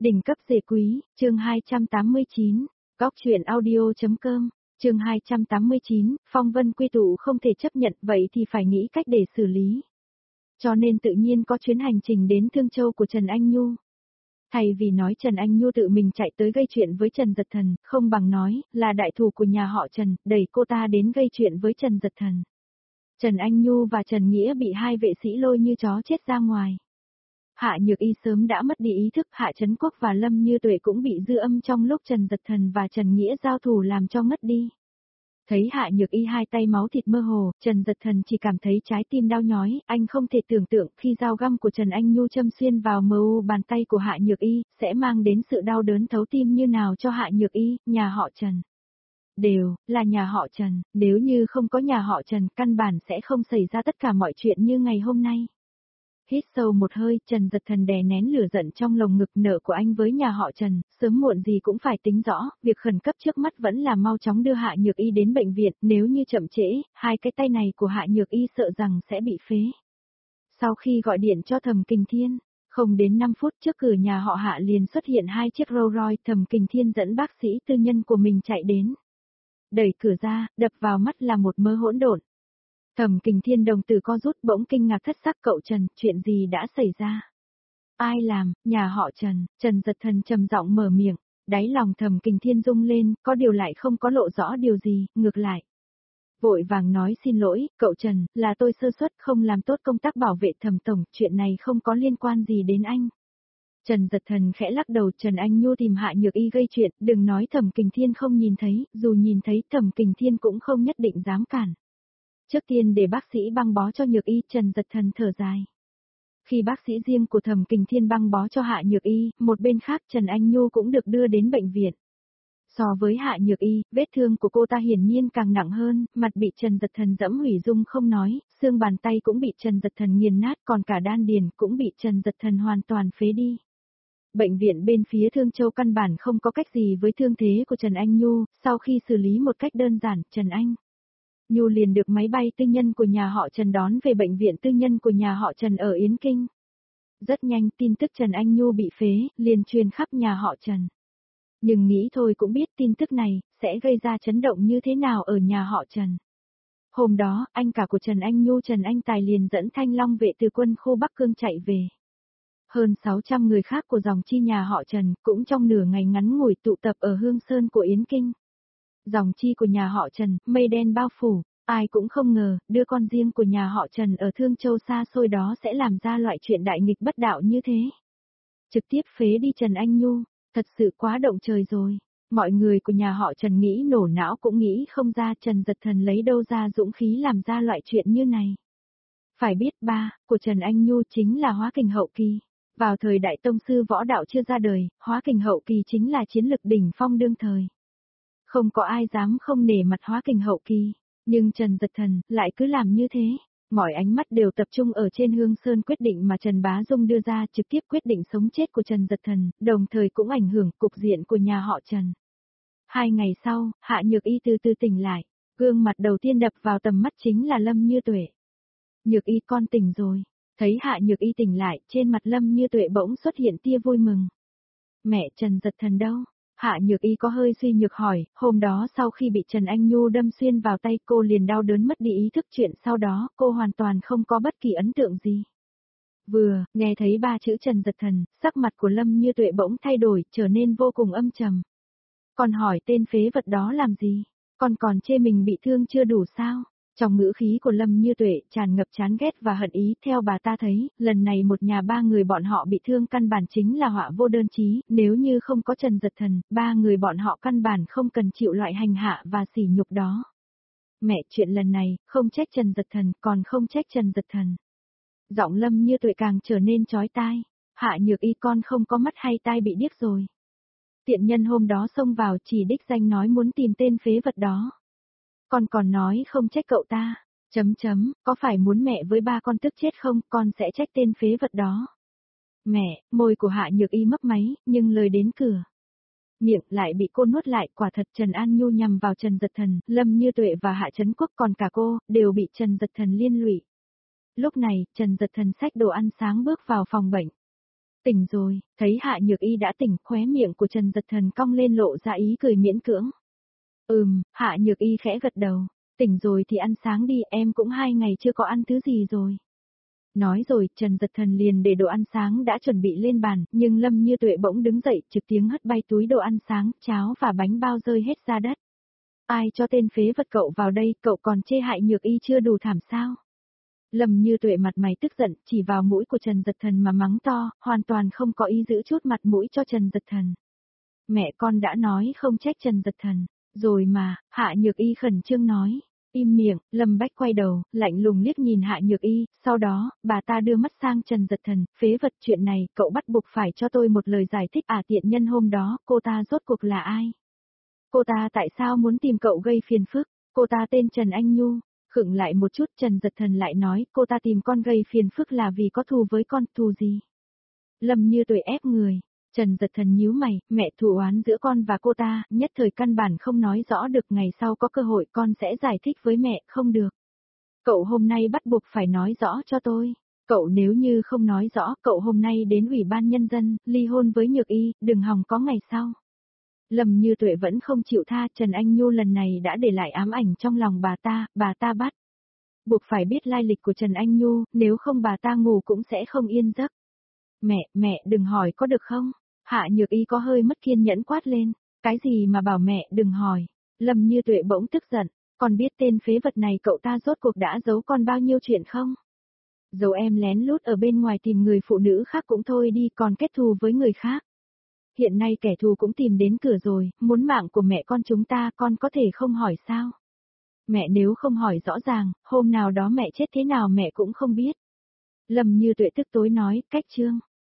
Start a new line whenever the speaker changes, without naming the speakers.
Đỉnh cấp dề quý, chương 289, Góc truyện audio.com, chương 289, phong vân quy tụ không thể chấp nhận vậy thì phải nghĩ cách để xử lý. Cho nên tự nhiên có chuyến hành trình đến Thương Châu của Trần Anh Nhu. Thay vì nói Trần Anh Nhu tự mình chạy tới gây chuyện với Trần Dật Thần, không bằng nói là đại thù của nhà họ Trần, đẩy cô ta đến gây chuyện với Trần Dật Thần. Trần Anh Nhu và Trần Nghĩa bị hai vệ sĩ lôi như chó chết ra ngoài. Hạ Nhược Y sớm đã mất đi ý thức, Hạ Trấn Quốc và Lâm Như Tuệ cũng bị dư âm trong lúc Trần Dật Thần và Trần Nghĩa giao thủ làm cho ngất đi. Thấy Hạ Nhược Y hai tay máu thịt mơ hồ, Trần Dật Thần chỉ cảm thấy trái tim đau nhói, anh không thể tưởng tượng khi dao găm của Trần Anh Nhu châm xuyên vào mờ u bàn tay của Hạ Nhược Y, sẽ mang đến sự đau đớn thấu tim như nào cho Hạ Nhược Y, nhà họ Trần. Đều, là nhà họ Trần, nếu như không có nhà họ Trần, căn bản sẽ không xảy ra tất cả mọi chuyện như ngày hôm nay. Hít sâu một hơi, Trần Dật Thần đè nén lửa giận trong lồng ngực, nợ của anh với nhà họ Trần, sớm muộn gì cũng phải tính rõ, việc khẩn cấp trước mắt vẫn là mau chóng đưa Hạ Nhược Y đến bệnh viện, nếu như chậm trễ, hai cái tay này của Hạ Nhược Y sợ rằng sẽ bị phế. Sau khi gọi điện cho Thẩm Kình Thiên, không đến 5 phút trước cửa nhà họ Hạ liền xuất hiện hai chiếc Rolls Royce, Thẩm Kình Thiên dẫn bác sĩ tư nhân của mình chạy đến. Đẩy cửa ra, đập vào mắt là một mớ hỗn độn. Thẩm Kình Thiên đồng tử co rút, bỗng kinh ngạc thất sắc, cậu Trần, chuyện gì đã xảy ra? Ai làm? Nhà họ Trần. Trần Dật Thần trầm giọng mở miệng, đáy lòng Thẩm Kình Thiên rung lên, có điều lại không có lộ rõ điều gì, ngược lại. Vội vàng nói xin lỗi, cậu Trần, là tôi sơ suất không làm tốt công tác bảo vệ Thẩm tổng, chuyện này không có liên quan gì đến anh. Trần Dật Thần khẽ lắc đầu, Trần Anh Nhu tìm Hạ Nhược Y gây chuyện, đừng nói Thẩm Kình Thiên không nhìn thấy, dù nhìn thấy Thẩm Kình Thiên cũng không nhất định dám cản. Trước tiên để bác sĩ băng bó cho Nhược Y, Trần Dật Thần thở dài. Khi bác sĩ riêng của Thẩm Kình Thiên băng bó cho Hạ Nhược Y, một bên khác Trần Anh Nhu cũng được đưa đến bệnh viện. So với Hạ Nhược Y, vết thương của cô ta hiển nhiên càng nặng hơn, mặt bị Trần Dật Thần dẫm hủy dung không nói, xương bàn tay cũng bị Trần Dật Thần nghiền nát, còn cả đan điền cũng bị Trần Dật Thần hoàn toàn phế đi. Bệnh viện bên phía Thương Châu căn bản không có cách gì với thương thế của Trần Anh Nhu, sau khi xử lý một cách đơn giản, Trần Anh Nhu liền được máy bay tư nhân của nhà họ Trần đón về bệnh viện tư nhân của nhà họ Trần ở Yến Kinh. Rất nhanh tin tức Trần Anh Nhu bị phế, liền truyền khắp nhà họ Trần. Nhưng nghĩ thôi cũng biết tin tức này, sẽ gây ra chấn động như thế nào ở nhà họ Trần. Hôm đó, anh cả của Trần Anh Nhu Trần Anh Tài liền dẫn Thanh Long vệ từ quân khu Bắc Cương chạy về. Hơn 600 người khác của dòng chi nhà họ Trần cũng trong nửa ngày ngắn ngủi tụ tập ở Hương Sơn của Yến Kinh. Dòng chi của nhà họ Trần, mây đen bao phủ, ai cũng không ngờ, đứa con riêng của nhà họ Trần ở Thương Châu xa xôi đó sẽ làm ra loại chuyện đại nghịch bất đạo như thế. Trực tiếp phế đi Trần Anh Nhu, thật sự quá động trời rồi. Mọi người của nhà họ Trần nghĩ nổ não cũng nghĩ không ra Trần Dật Thần lấy đâu ra dũng khí làm ra loại chuyện như này. Phải biết ba của Trần Anh Nhu chính là Hóa Kình hậu kỳ. Vào thời Đại Tông sư võ đạo chưa ra đời, Hóa Kình hậu kỳ chính là chiến lực đỉnh phong đương thời. Không có ai dám không nể mặt Hóa Kình hậu kỳ, nhưng Trần Dật Thần lại cứ làm như thế. Mọi ánh mắt đều tập trung ở trên Hương Sơn quyết định mà Trần Bá Dung đưa ra, trực tiếp quyết định sống chết của Trần Dật Thần, đồng thời cũng ảnh hưởng cục diện của nhà họ Trần. 2 ngày sau, Hạ Nhược Y từ từ tỉnh lại, gương mặt đầu tiên đập vào tầm mắt chính là Lâm Như Tuệ. Nhược Y, con tỉnh rồi. Thấy Hạ Nhược Y tỉnh lại, trên mặt Lâm Như Tuệ bỗng xuất hiện tia vui mừng. Mẹ, Trần Dật Thần đâu? Hạ Nhược Y có hơi suy nhược hỏi, hôm đó sau khi bị Trần Anh Nhu đâm xuyên vào tay cô liền đau đớn mất đi ý thức, chuyện sau đó cô hoàn toàn không có bất kỳ ấn tượng gì. Vừa nghe thấy 3 chữ Trần Dật Thần, sắc mặt của Lâm Như Tuệ bỗng thay đổi, trở nên vô cùng âm trầm. Còn hỏi tên phế vật đó làm gì? Còn chê mình bị thương chưa đủ sao? Trong ngữ khí của Lâm Như Tuệ tràn ngập chán ghét và hận ý, theo bà ta thấy, lần này một nhà 3 người bọn họ bị thương căn bản chính là họa vô đơn chí, nếu như không có Trần Dật Thần, 3 người bọn họ căn bản không cần chịu loại hành hạ và sỉ nhục đó. Mẹ, chuyện lần này, không trách Trần Dật Thần, còn không trách Trần Dật Thần. Giọng Lâm Như Tuệ càng trở nên chói tai, Hạ Nhược Y, con không có mắt hay tai bị điếc rồi. Tiện nhân hôm đó xông vào chỉ đích danh nói muốn tìm tên phế vật đó. Con còn nói không trách cậu ta, có phải muốn mẹ với ba con tức chết không, con sẽ trách tên phế vật đó. Mẹ, môi của Hạ Nhược Y mấp máy, nhưng lời đến cửa. Miệng lại bị cô nuốt lại, quả thật Trần An Nhu nhằm vào Trần Dật Thần, Lâm Như Tuệ và Hạ Trấn Quốc còn cả cô, đều bị Trần Dật Thần liên lụy. Lúc này, Trần Dật Thần xách đồ ăn sáng bước vào phòng bệnh. Tỉnh rồi, thấy Hạ Nhược Y đã tỉnh, khóe miệng của Trần Giật Thần cong lên lộ ra ý cười miễn cưỡng. Hạ Nhược Y khẽ gật đầu. Tỉnh rồi thì ăn sáng đi, em cũng 2 ngày chưa có ăn thứ gì rồi. Nói rồi, Trần Giật Thần liền để đồ ăn sáng đã chuẩn bị lên bàn, nhưng Lâm Như Tuệ bỗng đứng dậy, trực tiếng hất bay túi đồ ăn sáng, cháo và bánh bao rơi hết ra đất. Ai cho tên phế vật cậu vào đây, cậu còn chê Hạ Nhược Y chưa đủ thảm sao? Lâm Như Tuệ mặt mày tức giận, chỉ vào mũi của Trần Giật Thần mà mắng to, hoàn toàn không có ý giữ chút mặt mũi cho Trần Giật Thần. Mẹ con đã nói không trách Trần Giật Thần, rồi mà, Hạ Nhược Y khẩn trương nói. Im miệng, Lâm Bách quay đầu, lạnh lùng liếc nhìn Hạ Nhược Y, sau đó, bà ta đưa mắt sang Trần Giật Thần, phế vật chuyện này, cậu bắt buộc phải cho tôi một lời giải thích tiện nhân hôm đó, cô ta rốt cuộc là ai? Cô ta tại sao muốn tìm cậu gây phiền phức? Cô ta tên Trần Anh Nhu. Khựng lại một chút, Trần Giật Thần lại nói, cô ta tìm con gây phiền phức là vì có thù với con, thù gì? Lâm Như Tuệ ép người. Trần Giật Thần nhíu mày, mẹ thù oán giữa con và cô ta, nhất thời căn bản không nói rõ được, ngày sau có cơ hội con sẽ giải thích với mẹ, không được. Cậu hôm nay bắt buộc phải nói rõ cho tôi. Cậu nếu như không nói rõ, cậu hôm nay đến Ủy ban Nhân dân, ly hôn với Nhược Y, đừng hòng có ngày sau. Lâm Như Tuệ vẫn không chịu tha, Trần Anh Nhu lần này đã để lại ám ảnh trong lòng bà ta bắt. Buộc phải biết lai lịch của Trần Anh Nhu, nếu không bà ta ngủ cũng sẽ không yên giấc. Mẹ đừng hỏi có được không? Hạ Nhược Y có hơi mất kiên nhẫn quát lên. Cái gì mà bảo mẹ đừng hỏi? Lâm Như Tuệ bỗng tức giận. Con biết tên phế vật này cậu ta rốt cuộc đã giấu con bao nhiêu chuyện không? Giấu em lén lút ở bên ngoài tìm người phụ nữ khác cũng thôi đi, còn kết thù với người khác. Hiện nay kẻ thù cũng tìm đến cửa rồi, muốn mạng của mẹ con chúng ta, con có thể không hỏi sao? Mẹ nếu không hỏi rõ ràng, hôm nào đó mẹ chết thế nào mẹ cũng không biết. Lâm Như Tuệ tức tối nói, cách trương.